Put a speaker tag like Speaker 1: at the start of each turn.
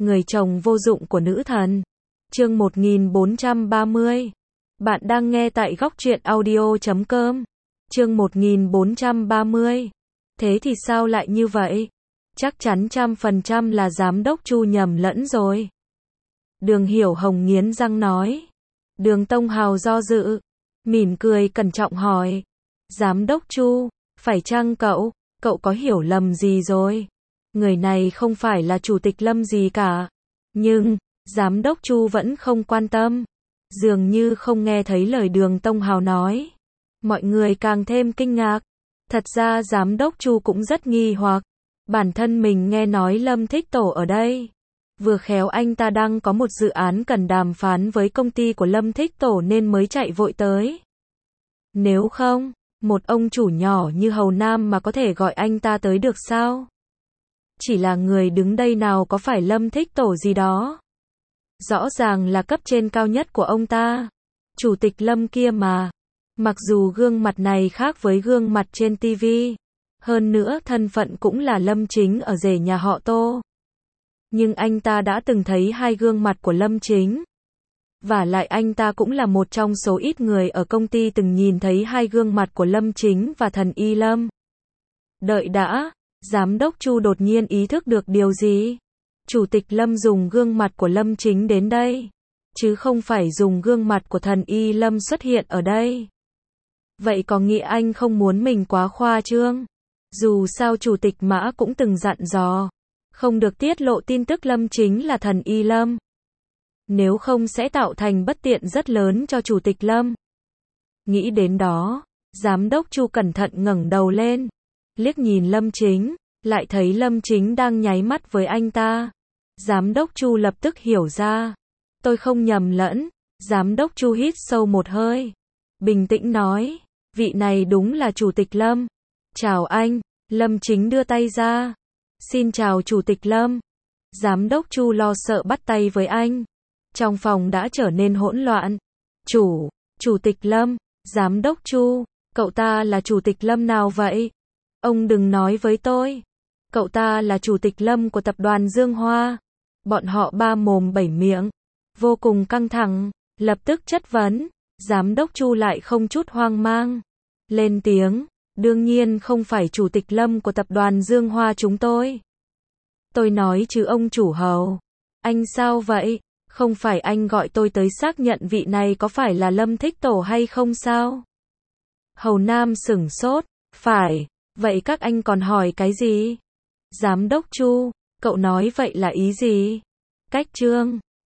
Speaker 1: Người chồng vô dụng của nữ thần. Chương 1430. Bạn đang nghe tại Góc Truyện Audio.com. Chương 1430. Thế thì sao lại như vậy? Chắc chắn 100% là giám đốc Chu nhầm lẫn rồi. Đường Hiểu Hồng nghiến răng nói. Đường Tông Hào do dự, mỉm cười cẩn trọng hỏi. Giám đốc Chu, phải chăng cậu có hiểu lầm gì rồi? Người này không phải là chủ tịch Lâm gì cả. Nhưng, giám đốc Chu vẫn không quan tâm. Dường như không nghe thấy lời Đường Tông Hào nói. Mọi người càng thêm kinh ngạc. Thật ra giám đốc Chu cũng rất nghi hoặc. Bản thân mình nghe nói Lâm Thích Tổ ở đây. Vừa khéo anh ta đang có một dự án cần đàm phán với công ty của Lâm Thích Tổ nên mới chạy vội tới. Nếu không, một ông chủ nhỏ như Hầu Nam mà có thể gọi anh ta tới được sao? Chỉ là người đứng đây nào có phải Lâm Thích Tổ gì đó. Rõ ràng là cấp trên cao nhất của ông ta. Chủ tịch Lâm kia mà. Mặc dù gương mặt này khác với gương mặt trên TV. Hơn nữa thân phận cũng là Lâm Chính ở rể nhà họ Tô. Nhưng anh ta đã từng thấy hai gương mặt của Lâm Chính. Vả lại anh ta cũng là một trong số ít người ở công ty từng nhìn thấy hai gương mặt của Lâm Chính và thần y Lâm. Đợi đã, giám đốc Chu đột nhiên ý thức được điều gì? Chủ tịch Lâm dùng gương mặt của Lâm Chính đến đây, chứ không phải dùng gương mặt của thần y Lâm xuất hiện ở đây. Vậy có nghĩa anh không muốn mình quá khoa trương? Dù sao chủ tịch Mã cũng từng dặn dò, không được tiết lộ tin tức Lâm Chính là thần y Lâm. Nếu không sẽ tạo thành bất tiện rất lớn cho chủ tịch Lâm. Nghĩ đến đó, giám đốc Chu cẩn thận ngẩng đầu lên, liếc nhìn Lâm Chính, lại thấy Lâm Chính đang nháy mắt với anh ta. Giám đốc Chu lập tức hiểu ra. Tôi không nhầm lẫn. Giám đốc Chu hít sâu một hơi, bình tĩnh nói, vị này đúng là chủ tịch Lâm. Chào anh. Lâm Chính đưa tay ra. Xin chào chủ tịch Lâm. Giám đốc Chu lo sợ bắt tay với anh. Trong phòng đã trở nên hỗn loạn. Chủ tịch Lâm, giám đốc Chu, cậu ta là chủ tịch Lâm nào vậy? Ông đừng nói với tôi. Cậu ta là chủ tịch Lâm của tập đoàn Dương Hoa. Bọn họ ba mồm bảy miệng, vô cùng căng thẳng, lập tức chất vấn. Giám đốc Chu lại không chút hoang mang, lên tiếng, đương nhiên không phải chủ tịch Lâm của tập đoàn Dương Hoa chúng tôi. Tôi nói chứ ông chủ Hầu. Anh sao vậy? Không phải anh gọi tôi tới xác nhận vị này có phải là Lâm Thích Tổ hay không sao? Hầu Nam sửng sốt, phải, vậy các anh còn hỏi cái gì? Giám đốc Chu, cậu nói vậy là ý gì? Cách chương